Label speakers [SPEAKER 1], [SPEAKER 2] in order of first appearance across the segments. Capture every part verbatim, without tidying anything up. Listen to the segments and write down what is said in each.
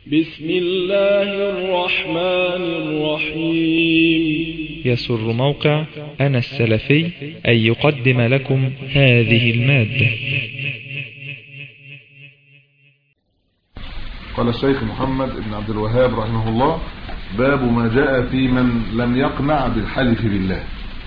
[SPEAKER 1] بسم الله الرحمن الرحيم.
[SPEAKER 2] يسر موقع أنا السلفي أن يقدم لكم هذه المادة.
[SPEAKER 3] قال الشيخ محمد بن عبد الوهاب رحمه الله: باب ما جاء في من لم يقنع بالحلف بالله.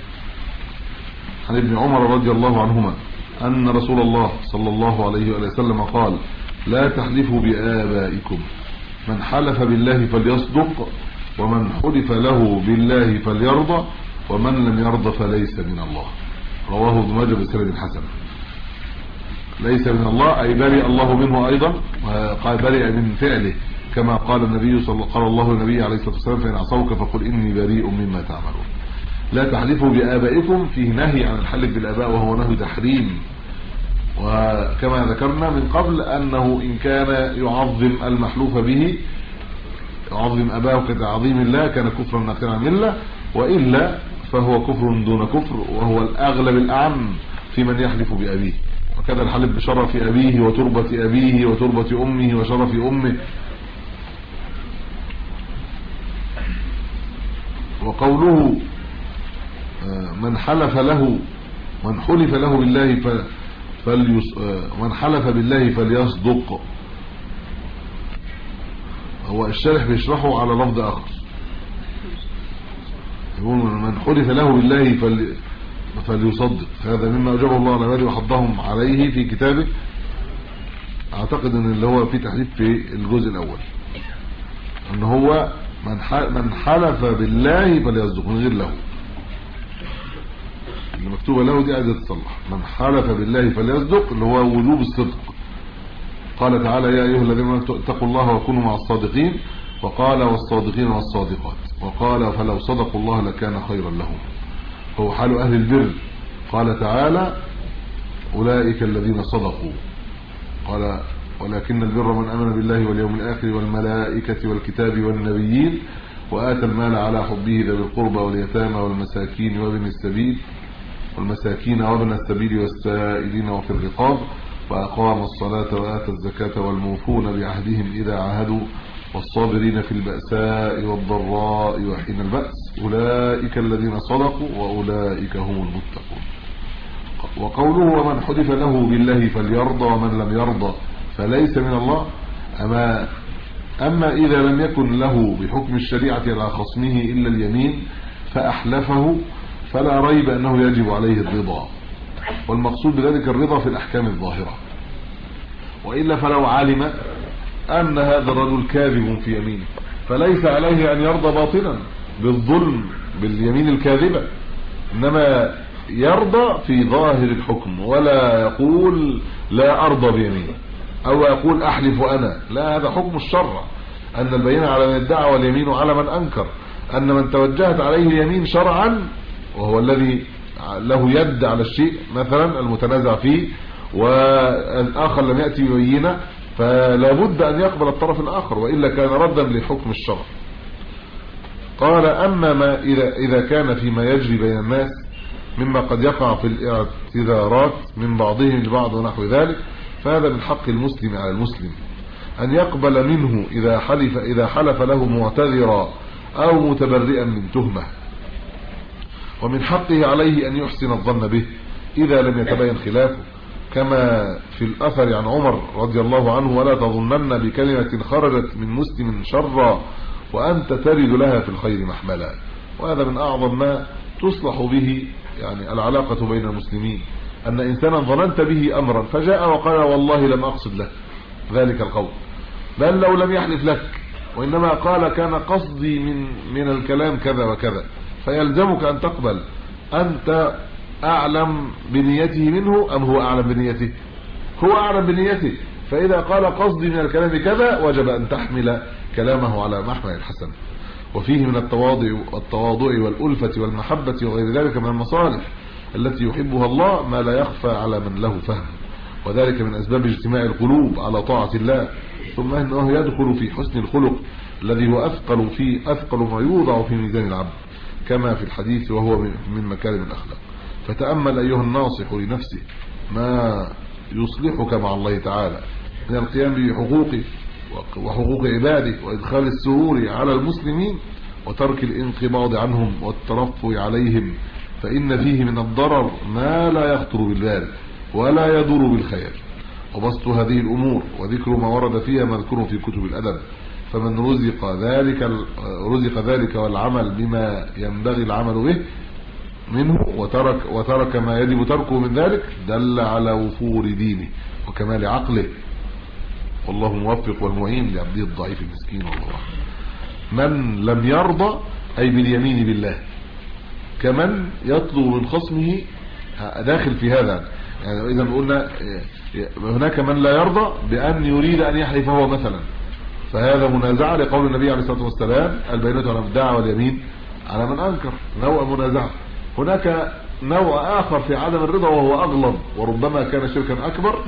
[SPEAKER 3] عن ابن عمر رضي الله عنهما أن رسول الله صلى الله عليه وسلم قال: لا تحلفوا بآبائكم، من حلف بالله فليصدق، ومن حلف له بالله فليرضى، ومن لم يرضى فليس من الله. رواه ابن ماجه بسند حسن. ليس من الله أي برئ الله منه أيضا، قال برئ من فعله، كما قال النبي صلى قال الله النبي عليه الصلاة والسلام: فإن عصوك فقل إني بريء مما تعملون. لا تحلفوا بآبائكم، فيه نهي عن الحلف بالآباء وهو نهي تحريم، وكما ذكرنا من قبل أنه إن كان يعظم المحلوف به، يعظم أباه كتعظيم الله، كان كفرا ناقلا عن الملة، وإلا فهو كفر دون كفر، وهو الأغلب الأعم في من يحلف بأبيه. وكذا الحلف بشرف أبيه وتربة أبيه وتربة أمه وشرف أمه. وقوله من حلف له من حلف له بالله ف فليس من حلف بالله فليصدق، هو الشارح بيشرحه على لفظ آخر، يقول من حلف له بالله فل... فليصدق. هذا مما أجابه الله على عباده وحضهم عليه في كتابه. أعتقد أن اللي هو في تحليف في الجزء الأول، أن هو من من حلف بالله فليصدق من غير له، اللي مكتوبه له دي عايزه تصلح. من حلف بالله فليصدق اللي هو وجوب الصدق. قال تعالى: يا ايها الذين امنوا اتقوا الله وكونوا مع الصادقين، وقال: والصادقين والصادقات، وقال: فلو صدقوا الله لكان خيرا لهم. هو حال اهل البر. قال تعالى: اولئك الذين صدقوا. قال: ولكن البر من امن بالله واليوم الاخر والملائكه والكتاب والنبيين وآتى المال على حبه ذوي القربى واليتامى والمساكين وابن السبيل والمساكين وابن السبيل والسائلين وفي الرقاب، وأقام الصلاة وآتى الزكاة والموفون بعهدهم إذا عاهدوا والصابرين في البأساء والضراء وحين البأس، أولئك الذين صدقوا وأولئك هم المتقون. وقوله: ومن حلف له بالله فليرضى، ومن لم يرضى فليس من الله. أما أما إذا لم يكن له بحكم الشريعة على خصمه إلا اليمين فأحلفه، فلا ريب أنه يجب عليه الرضا، والمقصود بذلك الرضا في الأحكام الظاهرة. وإلا فلو علم أن هذا الرجل كاذب في يمينه فليس عليه أن يرضى باطلا بالظلم باليمين الكاذبة، إنما يرضى في ظاهر الحكم، ولا يقول لا أرضى بيمينه أو يقول أحلف أنا، لا، هذا حكم الشرع، أن البينة على من ادعى واليمين على من أنكر. أن من توجهت عليه اليمين شرعا، وهو الذي له يد على الشيء مثلا المتنازع فيه، والآخر لم يأتي ببينة، فلا بد أن يقبل الطرف الآخر، وإلا كان ردا لحكم الشرع. قال: أما ما إذا, إذا كان فيما يجري بين الناس مما قد يقع في الاعتذارات من بعضهم لبعض ونحو ذلك، فهذا من حق المسلم على المسلم أن يقبل منه إذا حلف إذا حلف له معتذرا أو متبرئا من تهمة، ومن حقه عليه أن يحسن الظن به إذا لم يتبين خلافه، كما في الأثر عن عمر رضي الله عنه: ولا تظنن بكلمة خرجت من مسلم شرا وأنت ترد لها في الخير محملا. وهذا من أعظم ما تصلح به يعني العلاقة بين المسلمين، أن إنسانا ظننت به أمرا فجاء وقال: والله لم أقصد له ذلك القول، بل لو لم يحلف لك، وإنما قال: كان قصدي من من الكلام كذا وكذا، فيلزمك أن تقبل. أنت أعلم بنيته منه أم هو أعلم بنيته؟ هو أعلم بنيته، فإذا قال قصدي من الكلام كذا وجب أن تحمل كلامه على محمل الحسن. وفيه من التواضع والتواضع والألفة والمحبة وغير ذلك من المصالح التي يحبها الله ما لا يخفى على من له فهم، وذلك من أسباب اجتماع القلوب على طاعة الله. ثم أنه يدخل في حسن الخلق الذي هو أثقل فيه أثقل ما يوضع في ميزان العبد، كما في الحديث، وهو من مكارم الأخلاق. فتأمل أيها الناصح لنفسه ما يصلحك مع الله تعالى من القيام بحقوقه وحقوق عباده وإدخال السرور على المسلمين وترك الانقباض عنهم والترفع عليهم، فإن فيه من الضرر ما لا يخطر بالبال ولا يضر بالخيال. وبسط هذه الأمور وذكر ما ورد فيها مذكور في كتب الأدب، فمن رزق ذلك رزق ذلك والعمل بما ينبغي العمل به منه وترك وترك ما يجب تركه من ذلك دل على وفور دينه وكمال عقله، والله موفق والمعين لعبده الضعيف المسكين. والله من لم يرضى أي باليمين بالله كمن يطلب من خصمه داخل في هذا. يعني إذا قلنا هناك من لا يرضى بأن يريد أن يحلف هو مثلا، فهذا منازعة لقول النبي عليه الصلاة والسلام البينة على المدعي واليمين على من أنكر، نوع منازعة. هناك نوع آخر في عدم الرضا وهو أغلظ وربما كان شركا أكبر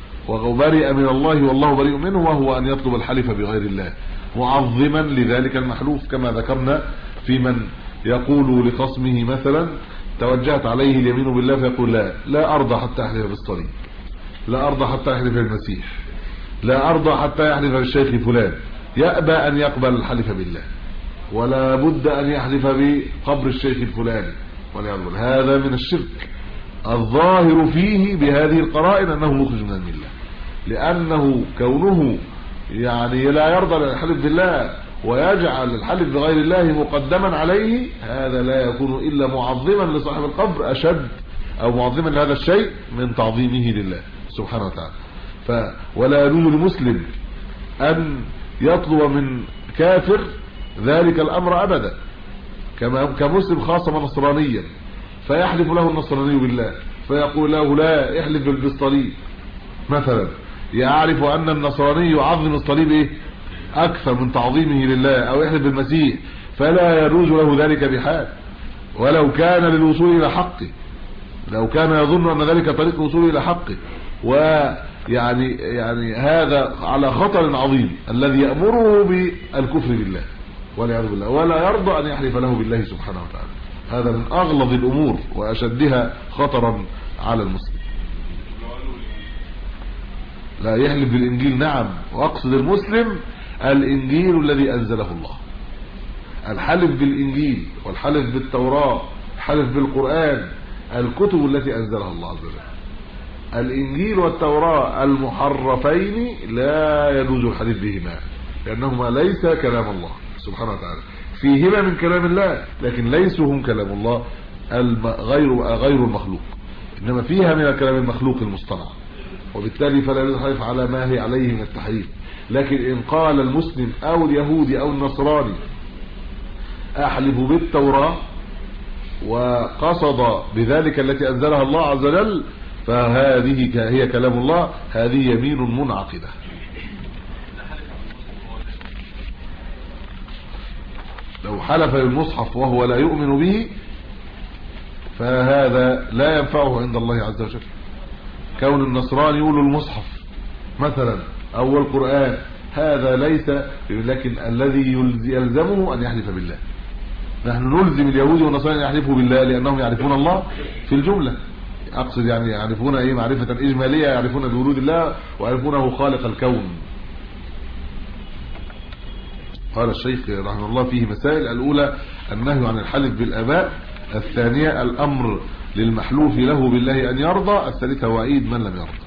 [SPEAKER 3] وبرئ من الله والله بريء منه، وهو أن يطلب الحلف بغير الله معظما لذلك المحلوف، كما ذكرنا في من يقول لخصمه مثلا توجهت عليه اليمين بالله فيقول لا لا أرضى حتى أحلف بالصليب، لا أرضى حتى أحلف بالمسيح، لا أرضى حتى يحلف بالشيخ فلان، يأبى أن يقبل الحلف بالله ولا بد أن يحلف بقبر الشيخ الفلاني والعياذ بالله. هذا من الشرك الظاهر فيه بهذه القرائن أنه مخرج من الملة، لأنه كونه يعني لا يرضى الحلف بالله ويجعل الحلف بغير الله مقدما عليه، هذا لا يكون إلا معظما لصاحب القبر أشد أو معظما لهذا الشيء من تعظيمه لله سبحانه وتعالى. ف ولا يجوز لمسلم أن يطلب من كافر ذلك الأمر أبدا، كما كمسلم خاصة نصرانيا فيحلف له النصراني بالله فيقول له لا احلف بالصليب مثلا، يعرف أن النصراني يعظم الصليب إيه أكثر من تعظيمه لله، أو يحلف بالمسيح، فلا يجوز له ذلك بحال ولو كان للوصول إلى حقه، لو كان يظن أن ذلك طريق الوصول إلى حقه. ويعني يعني هذا على خطر عظيم الذي يأمره بالكفر بالله والعياذ بالله، ولا يرضى أن يحلف له بالله سبحانه وتعالى. هذا من أغلظ الأمور وأشدها خطرا على المسلم. لا يحلف بالإنجيل، نعم، وأقصد المسلم الإنجيل الذي أنزله الله. الحلف بالإنجيل والحلف بالتوراة، الحلف بالقرآن، الكتب التي أنزلها الله عز وجل. الإنجيل والتوراة المحرفين لا يجوز الحديث بهما، لأنهما ليس كلام الله سبحانه وتعالى، فيهما من كلام الله لكن ليسوا هم كلام الله غير غير المخلوق، إنما فيها من الكلام المخلوق المصطنع، وبالتالي فلا يجوز الحلف على ما هي عليه من التحريف. لكن إن قال المسلم أو اليهودي أو النصراني أحلف بالتوراة وقصد بذلك التي أنزلها الله عز وجل فهذه هي كلام الله، هذه يمين منعقدة. لو حلف بالمصحف وهو لا يؤمن به فهذا لا ينفعه عند الله عز وجل. كون النصراني يقول المصحف مثلا أو القرآن هذا ليس، لكن الذي يلزمه أن يحلف بالله. نحن نلزم اليهود والنصارى أن يحلفوا بالله لأنهم يعرفون الله في الجملة، أقصد يعني يعرفون إيه معرفة إجمالية، يعرفون بوجود الله ويعرفونه خالق الكون. قال الشيخ رحمه الله فيه مسائل: الأولى النهي عن الحلف بالآباء، الثانية الأمر للمحلوف له بالله أن يرضى، الثالثة وعيد من لم يرضى.